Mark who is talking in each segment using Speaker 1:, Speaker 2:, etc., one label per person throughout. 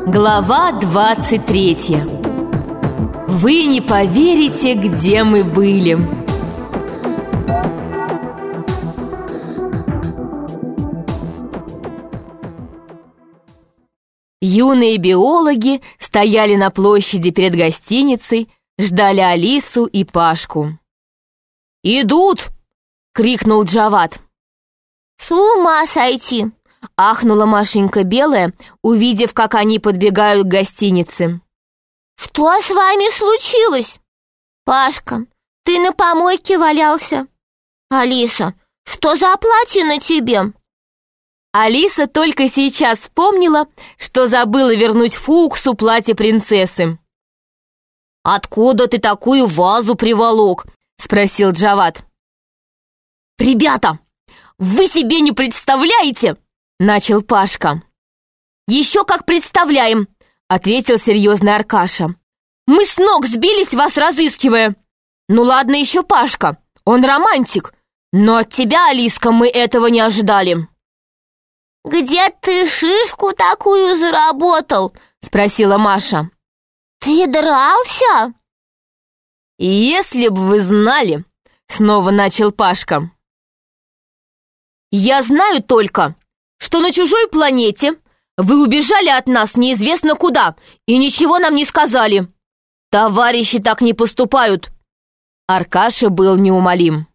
Speaker 1: Глава 23. Вы не поверите, где мы были. Юные биологи стояли на площади перед гостиницей, ждали Алису и Пашку. «Идут!» — крикнул Джавад.
Speaker 2: «С ума сойти!» —
Speaker 1: ахнула Машенька Белая, увидев, как они подбегают к гостинице.
Speaker 2: «Что с вами случилось? Пашка, ты на помойке валялся. Алиса, что за платье на тебе?»
Speaker 1: Алиса только сейчас вспомнила, что забыла вернуть Фуксу платье принцессы. «Откуда ты такую вазу приволок?» — спросил Джавад. «Ребята, вы себе не представляете!» — начал Пашка. «Еще как представляем!» — ответил серьезный Аркаша. «Мы с ног сбились, вас разыскивая. Ну ладно еще Пашка, он романтик, но от тебя, Алиска, мы этого не ожидали».
Speaker 2: «Где ты шишку такую заработал?» —
Speaker 1: спросила Маша.
Speaker 2: «Ты дрался?»
Speaker 1: «Если бы вы знали!» — снова начал Пашка. «Я знаю только, что на чужой планете вы убежали от нас неизвестно куда и ничего нам не сказали. Товарищи так не поступают!» Аркаша был неумолим.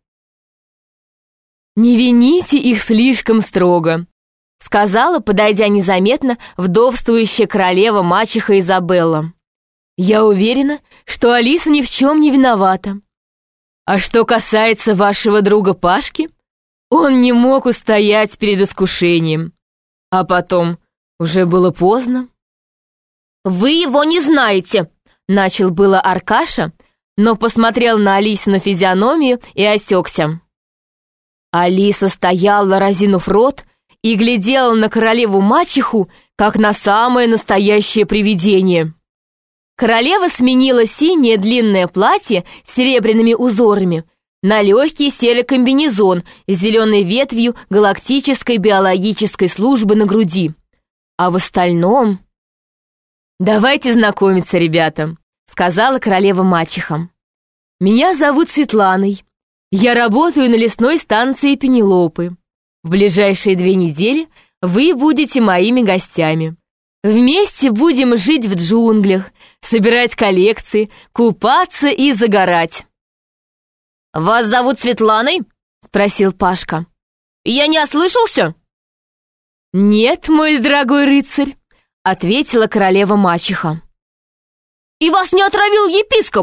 Speaker 1: «Не вините их слишком строго», — сказала, подойдя незаметно, вдовствующая королева-мачеха Изабелла. «Я уверена, что Алиса ни в чем не виновата. А что касается вашего друга Пашки, он не мог устоять перед искушением. А потом уже было поздно». «Вы его не знаете», — начал было Аркаша, но посмотрел на Алисину физиономию и осекся. Алиса стояла, разинув рот, и глядела на королеву-мачеху, как на самое настоящее привидение. Королева сменила синее длинное платье с серебряными узорами на легкий серый комбинезон с зеленой ветвью галактической биологической службы на груди. А в остальном... «Давайте знакомиться, ребята», — сказала королева-мачеха. «Меня зовут Светланой. Я работаю на лесной станции Пенелопы. В ближайшие 2 недели вы будете моими гостями. Вместе будем жить в джунглях, собирать коллекции, купаться и загорать». «Вас зовут Светланой?» — спросил Пашка. «Я не ослышался?» «Нет, мой дорогой рыцарь», — ответила королева-мачеха. «И вас не отравил епископ?»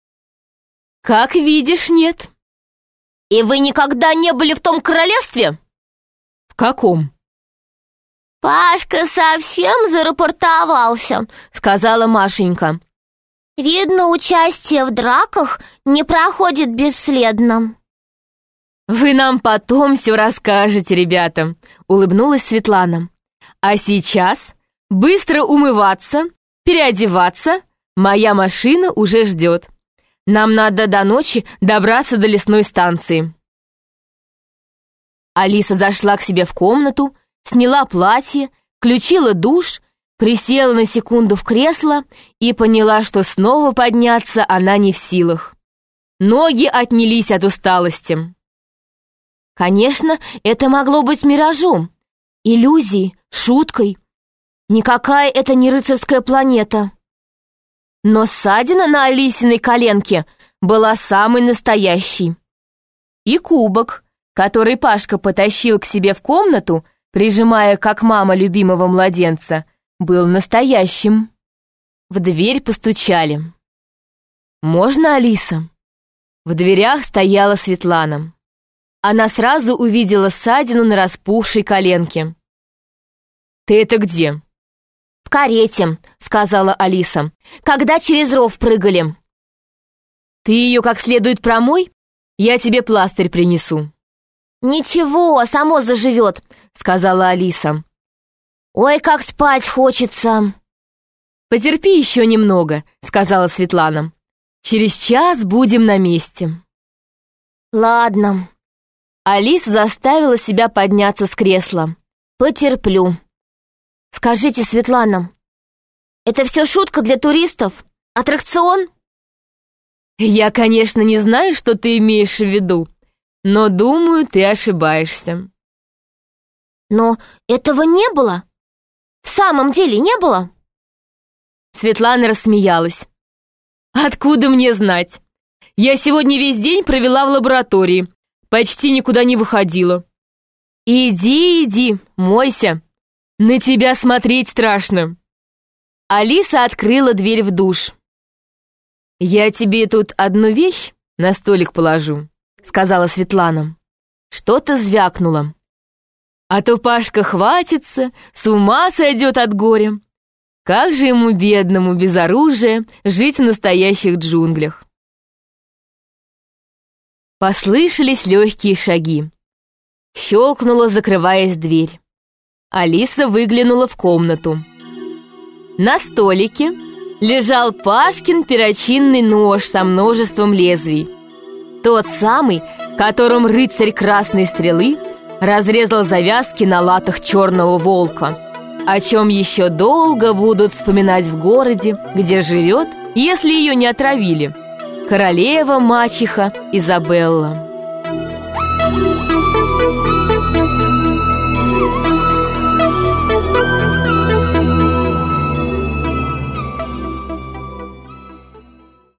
Speaker 1: «Как видишь, нет». «И вы никогда не были в том королевстве?» «В каком?»
Speaker 2: «Пашка совсем зарапортовался», —
Speaker 1: сказала Машенька.
Speaker 2: «Видно, участие в драках не проходит бесследно».
Speaker 1: «Вы нам потом все расскажете, ребята», — улыбнулась Светлана. «А сейчас быстро умываться, переодеваться, моя машина уже ждет. Нам надо до ночи добраться до лесной станции». Алиса зашла к себе в комнату, сняла платье, включила душ, присела на секунду в кресло и поняла, что снова подняться она не в силах. Ноги отнялись от усталости. Конечно, это могло быть миражом, иллюзией, шуткой. Никакая это не рыцарская планета. Но ссадина на Алисиной коленке была самой настоящей. И кубок, который Пашка потащил к себе в комнату, прижимая как мама любимого младенца, был настоящим. В дверь постучали. «Можно, Алиса?» В дверях стояла Светлана. Она сразу увидела ссадину на распухшей коленке. «Ты это где?» «В карете», — сказала Алиса, «когда через ров прыгали». «Ты ее как следует промой, я тебе пластырь принесу».
Speaker 2: «Ничего, само заживет», — сказала Алиса. «Ой, как спать хочется».
Speaker 1: «Потерпи еще немного», — сказала Светлана. «Через час будем на месте».
Speaker 2: «Ладно».
Speaker 1: Алиса заставила себя подняться с кресла.
Speaker 2: «Потерплю». «Скажите, Светлана, Это все шутка для туристов? Аттракцион?
Speaker 1: Я, конечно, не знаю, что ты имеешь в виду, но думаю, ты ошибаешься.
Speaker 2: Но этого не было? В самом деле не было?
Speaker 1: Светлана рассмеялась. Откуда мне знать? Я сегодня весь день провела в лаборатории, почти никуда не выходила. Иди, мойся. На тебя смотреть страшно. Алиса открыла дверь в душ. «Я тебе тут одну вещь на столик положу», — сказала Светлана. Что-то звякнуло. А то Пашка хватится, с ума сойдет от горя. Как же ему, бедному, без оружия, жить в настоящих джунглях? Послышались легкие шаги. Щелкнула, закрываясь дверь. Алиса выглянула в комнату. На столике лежал Пашкин перочинный нож со множеством лезвий. Тот самый, которым рыцарь Красной Стрелы разрезал завязки на латах черного волка, о чем еще долго будут вспоминать в городе, где живет, если ее не отравили, королева-мачеха Изабелла.